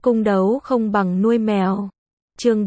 Cung đấu không bằng nuôi mèo. Chương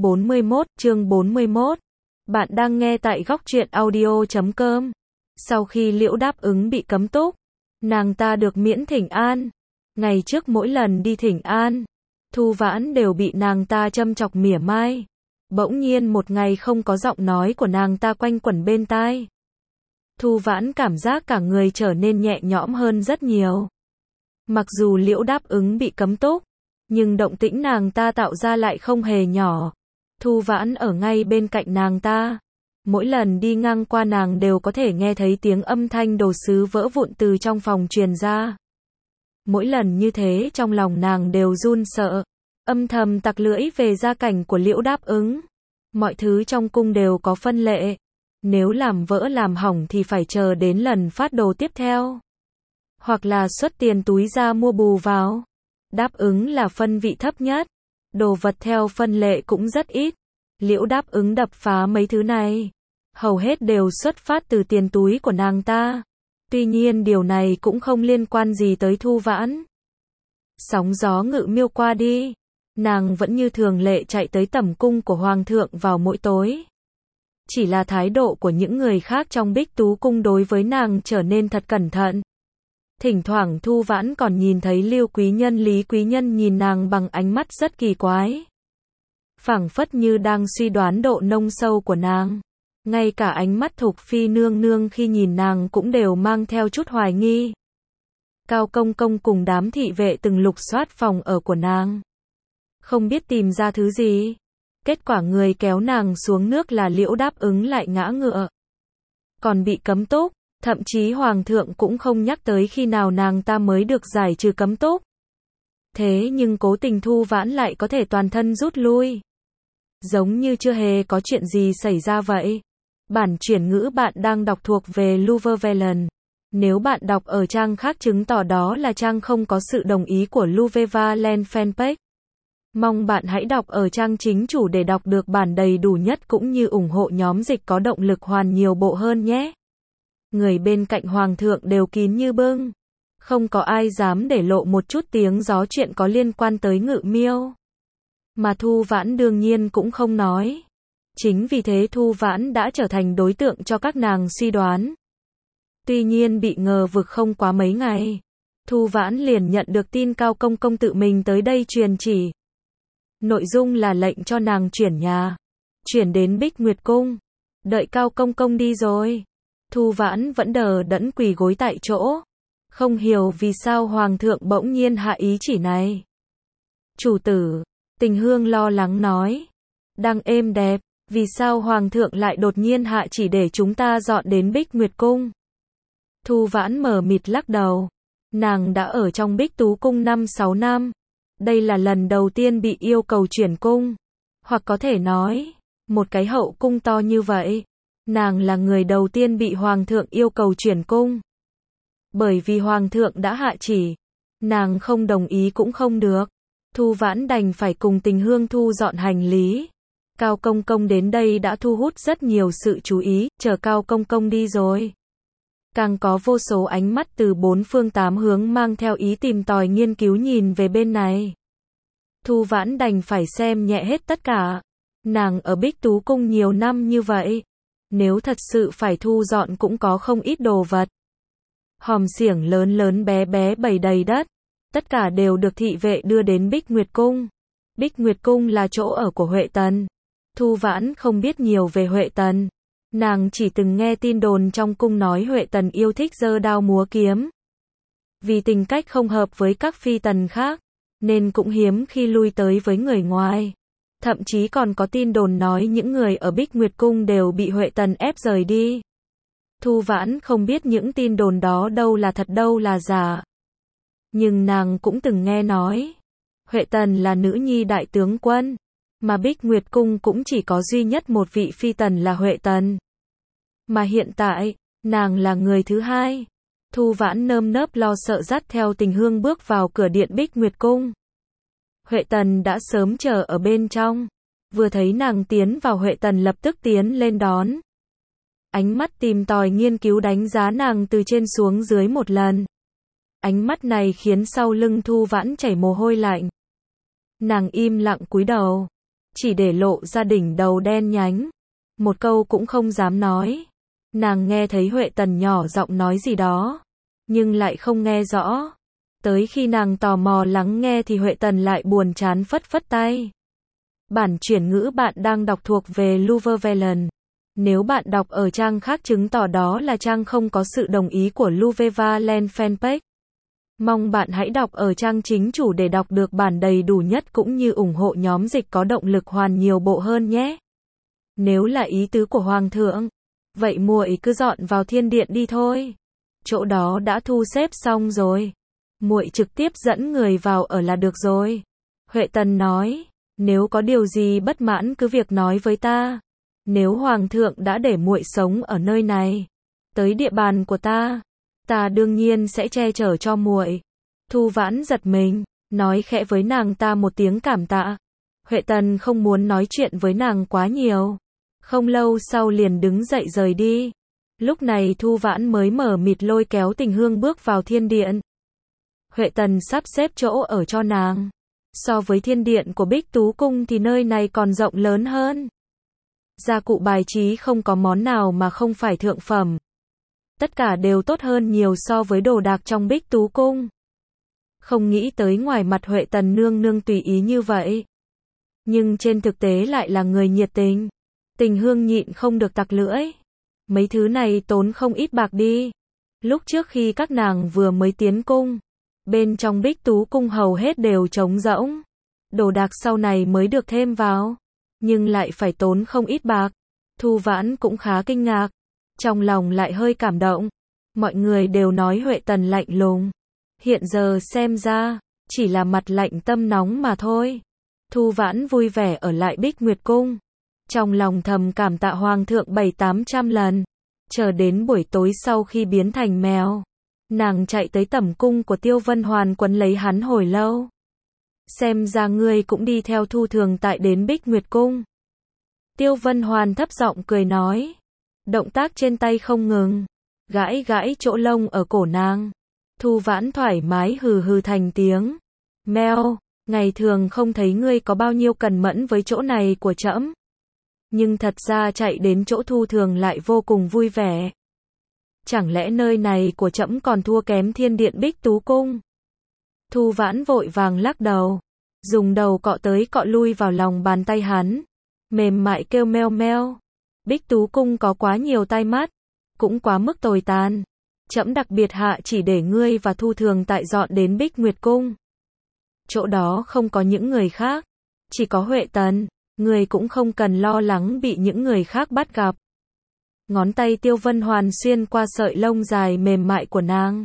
41. Bạn đang nghe tại góc truyện audio.com. Sau khi Liễu đáp ứng bị cấm túc, nàng ta được miễn thỉnh an. Ngày trước mỗi lần đi thỉnh an, Thu Vãn đều bị nàng ta châm chọc mỉa mai. Bỗng nhiên một ngày không có giọng nói của nàng ta quanh quẩn bên tai. Thu Vãn cảm giác cả người trở nên nhẹ nhõm hơn rất nhiều. Mặc dù Liễu đáp ứng bị cấm túc, nhưng động tĩnh nàng ta tạo ra lại không hề nhỏ. Thu Vãn ở ngay bên cạnh nàng ta. Mỗi lần đi ngang qua nàng đều có thể nghe thấy tiếng âm thanh đồ sứ vỡ vụn từ trong phòng truyền ra. Mỗi lần như thế trong lòng nàng đều run sợ, âm thầm tặc lưỡi về gia cảnh của Liễu đáp ứng. Mọi thứ trong cung đều có phân lệ. Nếu làm vỡ làm hỏng thì phải chờ đến lần phát đồ tiếp theo. Hoặc là xuất tiền túi ra mua bù vào. Đáp ứng là phân vị thấp nhất. Đồ vật theo phân lệ cũng rất ít. Liễu đáp ứng đập phá mấy thứ này. Hầu hết đều xuất phát từ tiền túi của nàng ta. Tuy nhiên điều này cũng không liên quan gì tới Thu Vãn. Sóng gió ngự miêu qua đi. Nàng vẫn như thường lệ chạy tới tẩm cung của Hoàng thượng vào mỗi tối. Chỉ là thái độ của những người khác trong Bích Tú cung đối với nàng trở nên thật cẩn thận. Thỉnh thoảng Thu Vãn còn nhìn thấy Lưu Quý Nhân, Lý Quý Nhân nhìn nàng bằng ánh mắt rất kỳ quái. Phảng phất như đang suy đoán độ nông sâu của nàng. Ngay cả ánh mắt Thục Phi nương nương khi nhìn nàng cũng đều mang theo chút hoài nghi. Cao Công Công cùng đám thị vệ từng lục soát phòng ở của nàng. Không biết tìm ra thứ gì. Kết quả người kéo nàng xuống nước là Liễu đáp ứng lại ngã ngựa. Còn bị cấm túc, thậm chí Hoàng thượng cũng không nhắc tới khi nào nàng ta mới được giải trừ cấm túc. Thế nhưng cố tình Thu Vãn lại có thể toàn thân rút lui. Giống như chưa hề có chuyện gì xảy ra vậy. Bản chuyển ngữ bạn đang đọc thuộc về Luvevelen. Nếu bạn đọc ở trang khác chứng tỏ đó là trang không có sự đồng ý của Luvevelen fanpage. Mong bạn hãy đọc ở trang chính chủ để đọc được bản đầy đủ nhất cũng như ủng hộ nhóm dịch có động lực hoàn nhiều bộ hơn nhé. Người bên cạnh Hoàng thượng đều kín như bưng. Không có ai dám để lộ một chút tiếng gió chuyện có liên quan tới Ngự Miêu. Mà Thu Vãn đương nhiên cũng không nói. Chính vì thế Thu Vãn đã trở thành đối tượng cho các nàng suy đoán. Tuy nhiên bị ngờ vực không quá mấy ngày. Thu Vãn liền nhận được tin Cao Công Công tự mình tới đây truyền chỉ. Nội dung là lệnh cho nàng chuyển nhà. Chuyển đến Bích Nguyệt Cung. Đợi Cao Công Công đi rồi. Thu Vãn vẫn đờ đẫn quỳ gối tại chỗ. Không hiểu vì sao Hoàng thượng bỗng nhiên hạ ý chỉ này. Chủ tử, Tình Hương lo lắng nói. Đang êm đẹp, vì sao Hoàng thượng lại đột nhiên hạ chỉ để chúng ta dọn đến Bích Nguyệt Cung? Thu Vãn mờ mịt lắc đầu. Nàng đã ở trong Bích Tú Cung 5-6 năm. Đây là lần đầu tiên bị yêu cầu chuyển cung. Hoặc có thể nói, một cái hậu cung to như vậy. Nàng là người đầu tiên bị Hoàng thượng yêu cầu chuyển cung. Bởi vì Hoàng thượng đã hạ chỉ. Nàng không đồng ý cũng không được. Thu Vãn đành phải cùng Tình Hương thu dọn hành lý. Cao Công Công đến đây đã thu hút rất nhiều sự chú ý, chờ Cao Công Công đi rồi. Càng có vô số ánh mắt từ bốn phương tám hướng mang theo ý tìm tòi nghiên cứu nhìn về bên này. Thu Vãn đành phải xem nhẹ hết tất cả. Nàng ở Bích Tú Cung nhiều năm như vậy. Nếu thật sự phải thu dọn cũng có không ít đồ vật. Hòm xiểng lớn lớn bé bé bày đầy đất. Tất cả đều được thị vệ đưa đến Bích Nguyệt Cung. Bích Nguyệt Cung là chỗ ở của Huệ Tần. Thu Vãn không biết nhiều về Huệ Tần. Nàng chỉ từng nghe tin đồn trong cung nói Huệ Tần yêu thích giơ đao múa kiếm. Vì tình cách không hợp với các phi tần khác, nên cũng hiếm khi lui tới với người ngoài. Thậm chí còn có tin đồn nói những người ở Bích Nguyệt Cung đều bị Huệ Tần ép rời đi. Thu Vãn không biết những tin đồn đó đâu là thật đâu là giả. Nhưng nàng cũng từng nghe nói, Huệ Tần là nữ nhi đại tướng quân, mà Bích Nguyệt Cung cũng chỉ có duy nhất một vị phi tần là Huệ Tần. Mà hiện tại, nàng là người thứ hai. Thu Vãn nơm nớp lo sợ dắt theo Tình Hương bước vào cửa điện Bích Nguyệt Cung. Huệ Tần đã sớm chờ ở bên trong. Vừa thấy nàng tiến vào Huệ Tần lập tức tiến lên đón. Ánh mắt tìm tòi nghiên cứu đánh giá nàng từ trên xuống dưới một lần. Ánh mắt này khiến sau lưng Thu Vãn chảy mồ hôi lạnh. Nàng im lặng cúi đầu, chỉ để lộ ra đỉnh đầu đen nhánh. Một câu cũng không dám nói. Nàng nghe thấy Huệ Tần nhỏ giọng nói gì đó, nhưng lại không nghe rõ. Tới khi nàng tò mò lắng nghe thì Huệ Tần lại buồn chán phất phất tay. Bản chuyển ngữ bạn đang đọc thuộc về Luvevelen. Nếu bạn đọc ở trang khác chứng tỏ đó là trang không có sự đồng ý của Luvevelen fanpage. Mong bạn hãy đọc ở trang chính chủ để đọc được bản đầy đủ nhất cũng như ủng hộ nhóm dịch có động lực hoàn nhiều bộ hơn nhé. Nếu là ý tứ của Hoàng thượng, vậy muội cứ dọn vào thiên điện đi thôi. Chỗ đó đã thu xếp xong rồi. Muội trực tiếp dẫn người vào ở là được rồi. Huệ Tần nói, nếu có điều gì bất mãn cứ việc nói với ta. Nếu Hoàng thượng đã để muội sống ở nơi này, tới địa bàn của ta đương nhiên sẽ che chở cho muội. Thu Vãn giật mình, nói khẽ với nàng ta một tiếng cảm tạ. Huệ Tần không muốn nói chuyện với nàng quá nhiều. Không lâu sau liền đứng dậy rời đi. Lúc này Thu Vãn mới mở mịt lôi kéo Tình Hương bước vào thiên điện. Huệ Tần sắp xếp chỗ ở cho nàng. So với thiên điện của Bích Tú Cung thì nơi này còn rộng lớn hơn. Gia cụ bài trí không có món nào mà không phải thượng phẩm. Tất cả đều tốt hơn nhiều so với đồ đạc trong Bích Tú Cung. Không nghĩ tới ngoài mặt Huệ Tần nương nương tùy ý như vậy, nhưng trên thực tế lại là người nhiệt tình. Tình Hương nhịn không được tặc lưỡi. Mấy thứ này tốn không ít bạc đi. Lúc trước khi các nàng vừa mới tiến cung, bên trong Bích Tú Cung hầu hết đều trống rỗng. Đồ đạc sau này mới được thêm vào, nhưng lại phải tốn không ít bạc. Thu Vãn cũng khá kinh ngạc, trong lòng lại hơi cảm động. Mọi người đều nói Huệ Tần lạnh lùng, hiện giờ xem ra chỉ là mặt lạnh tâm nóng mà thôi. Thu Vãn vui vẻ ở lại Bích Nguyệt Cung, trong lòng thầm cảm tạ Hoàng thượng 700-800 lần. Chờ đến buổi tối sau khi biến thành mèo, nàng chạy tới tẩm cung của Tiêu Vân Hoàn quấn lấy hắn hồi lâu. Xem ra ngươi cũng đi theo Thu Thường tại đến Bích Nguyệt Cung. Tiêu Vân Hoàn thấp giọng cười nói, động tác trên tay không ngừng, gãi gãi chỗ lông ở cổ nàng. Thu Vãn thoải mái hừ hừ thành tiếng. Mèo, ngày thường không thấy ngươi có bao nhiêu cẩn mẫn với chỗ này của trẫm, nhưng thật ra chạy đến chỗ Thu Thường lại vô cùng vui vẻ. Chẳng lẽ nơi này của trẫm còn thua kém thiên điện Bích Tú Cung? Thu Vãn vội vàng lắc đầu, dùng đầu cọ tới cọ lui vào lòng bàn tay hắn, mềm mại kêu meo meo. Bích Tú Cung có quá nhiều tai mắt, cũng quá mức tồi tàn. Trẫm đặc biệt hạ chỉ để ngươi và Thu Thường tại dọn đến Bích Nguyệt Cung. Chỗ đó không có những người khác, chỉ có Huệ Tần, ngươi cũng không cần lo lắng bị những người khác bắt gặp. Ngón tay Tiêu Vân Hoàn xuyên qua sợi lông dài mềm mại của nàng,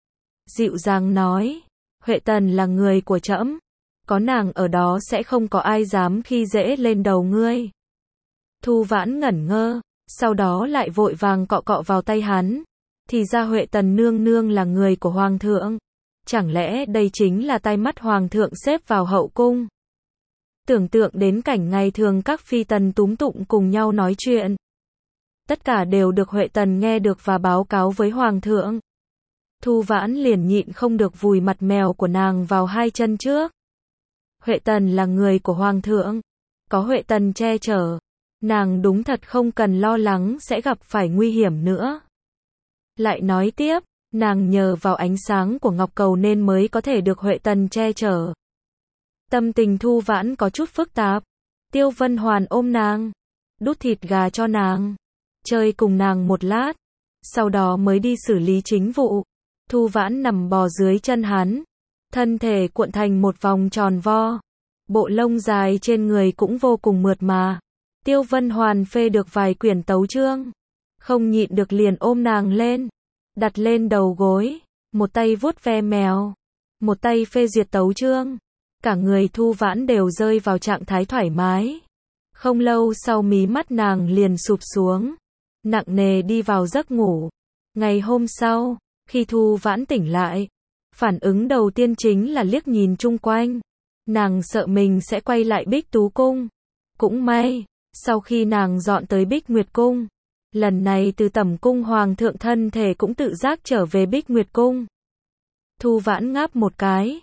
dịu dàng nói, Huệ Tần là người của trẫm, có nàng ở đó sẽ không có ai dám khi dễ lên đầu ngươi. Thu Vãn ngẩn ngơ, sau đó lại vội vàng cọ cọ vào tay hắn. Thì ra Huệ Tần nương nương là người của Hoàng thượng. Chẳng lẽ đây chính là tai mắt Hoàng thượng xếp vào hậu cung? Tưởng tượng đến cảnh ngày thường các phi tần túm tụng cùng nhau nói chuyện. Tất cả đều được Huệ Tần nghe được và báo cáo với Hoàng thượng. Thu Vãn liền nhịn không được vùi mặt mèo của nàng vào hai chân trước. Huệ Tần là người của Hoàng thượng, có Huệ Tần che chở, nàng đúng thật không cần lo lắng sẽ gặp phải nguy hiểm nữa. Lại nói tiếp, nàng nhờ vào ánh sáng của ngọc cầu nên mới có thể được Huệ Tần che chở. Tâm tình Thu Vãn có chút phức tạp. Tiêu Vân Hoàn ôm nàng, đút thịt gà cho nàng, chơi cùng nàng một lát, sau đó mới đi xử lý chính vụ. Thu Vãn nằm bò dưới chân hắn, thân thể cuộn thành một vòng tròn vo, bộ lông dài trên người cũng vô cùng mượt mà. Tiêu Vân Hoàn phê được vài quyển tấu chương, không nhịn được liền ôm nàng lên, đặt lên đầu gối, một tay vuốt ve mèo, một tay phê duyệt tấu chương. Cả người Thu Vãn đều rơi vào trạng thái thoải mái. Không lâu sau mí mắt nàng liền sụp xuống, nặng nề đi vào giấc ngủ. Ngày hôm sau, khi Thu Vãn tỉnh lại, phản ứng đầu tiên chính là liếc nhìn chung quanh. Nàng sợ mình sẽ quay lại Bích Tú Cung. Cũng may, sau khi nàng dọn tới Bích Nguyệt Cung, lần này từ tẩm cung Hoàng thượng thân thể cũng tự giác trở về Bích Nguyệt Cung. Thu Vãn ngáp một cái,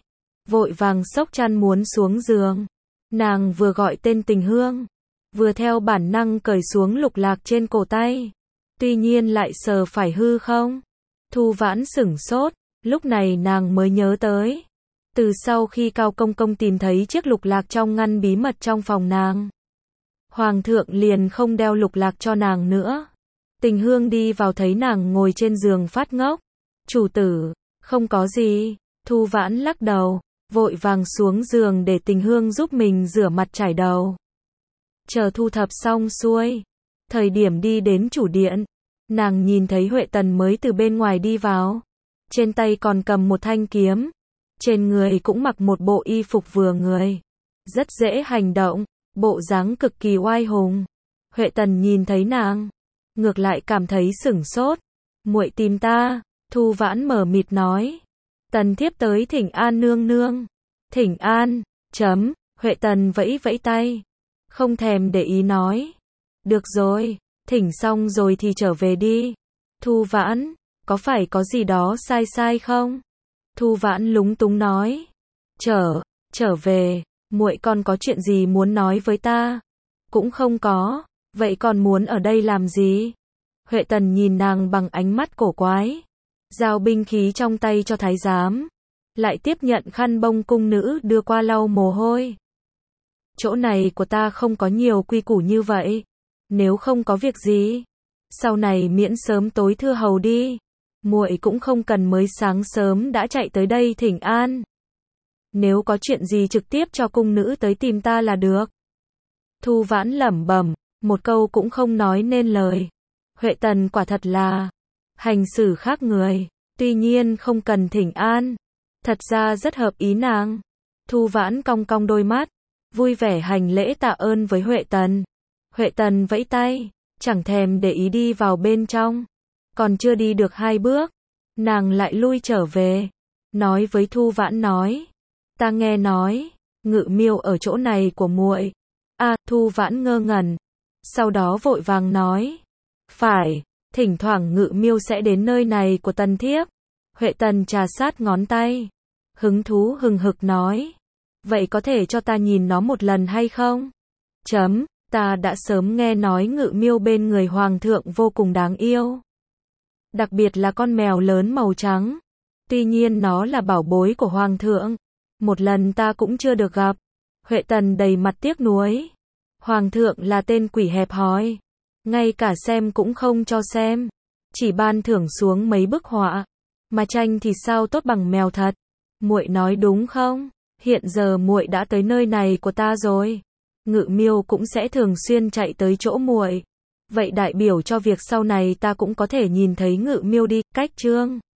vội vàng xốc chăn muốn xuống giường. Nàng vừa gọi tên Tình Hương, vừa theo bản năng cởi xuống lục lạc trên cổ tay. Tuy nhiên lại sờ phải hư không? Thu Vãn sửng sốt, lúc này nàng mới nhớ tới. Từ sau khi Cao Công Công tìm thấy chiếc lục lạc trong ngăn bí mật trong phòng nàng, Hoàng thượng liền không đeo lục lạc cho nàng nữa. Tình Hương đi vào thấy nàng ngồi trên giường phát ngốc. Chủ tử, không có gì. Thu Vãn lắc đầu, vội vàng xuống giường để Tình Hương giúp mình rửa mặt chải đầu. Chờ thu thập xong xuôi, thời điểm đi đến chủ điện, nàng nhìn thấy Huệ Tần mới từ bên ngoài đi vào. Trên tay còn cầm một thanh kiếm, trên người cũng mặc một bộ y phục vừa người, rất dễ hành động, bộ dáng cực kỳ oai hùng. Huệ Tần nhìn thấy nàng, ngược lại cảm thấy sửng sốt. Muội tìm ta? Thu Vãn mờ mịt nói. Tần thiếp tới thỉnh an nương nương. Thỉnh an, chấm, Huệ Tần vẫy vẫy tay, không thèm để ý nói. Được rồi, thỉnh xong rồi thì trở về đi. Thu Vãn, có phải có gì đó sai sai không? Thu Vãn lúng túng nói. Trở về, muội còn có chuyện gì muốn nói với ta? Cũng không có, vậy còn muốn ở đây làm gì? Huệ Tần nhìn nàng bằng ánh mắt cổ quái, giao binh khí trong tay cho thái giám, lại tiếp nhận khăn bông cung nữ đưa qua lau mồ hôi. Chỗ này của ta không có nhiều quy củ như vậy, nếu không có việc gì, sau này miễn sớm tối thưa hầu đi, muội cũng không cần mới sáng sớm đã chạy tới đây thỉnh an. Nếu có chuyện gì trực tiếp cho cung nữ tới tìm ta là được. Thu Vãn lẩm bẩm, một câu cũng không nói nên lời. Huệ Tần quả thật là hành xử khác người, tuy nhiên không cần thỉnh an, thật ra rất hợp ý nàng. Thu Vãn cong cong đôi mắt, vui vẻ hành lễ tạ ơn với Huệ Tần. Huệ Tần vẫy tay, chẳng thèm để ý đi vào bên trong. Còn chưa đi được 2 bước, nàng lại lui trở về, nói với Thu Vãn nói, ta nghe nói, Ngự Miêu ở chỗ này của muội. Thu Vãn ngơ ngẩn, sau đó vội vàng nói, phải, thỉnh thoảng Ngự Miêu sẽ đến nơi này của tần thiếp. Huệ Tần trà sát ngón tay, hứng thú hừng hực nói, vậy có thể cho ta nhìn nó một lần hay không? Ta đã sớm nghe nói Ngự Miêu bên người Hoàng thượng vô cùng đáng yêu. Đặc biệt là con mèo lớn màu trắng. Tuy nhiên nó là bảo bối của Hoàng thượng. Một lần ta cũng chưa được gặp. Huệ Tần đầy mặt tiếc nuối. Hoàng thượng là tên quỷ hẹp hòi. Ngay cả xem cũng không cho xem. Chỉ ban thưởng xuống mấy bức họa. Mà tranh thì sao tốt bằng mèo thật. Muội nói đúng không? Hiện giờ muội đã tới nơi này của ta rồi. Ngự Miêu cũng sẽ thường xuyên chạy tới chỗ muội. Vậy đại biểu cho việc sau này ta cũng có thể nhìn thấy Ngự Miêu đi. Cách chương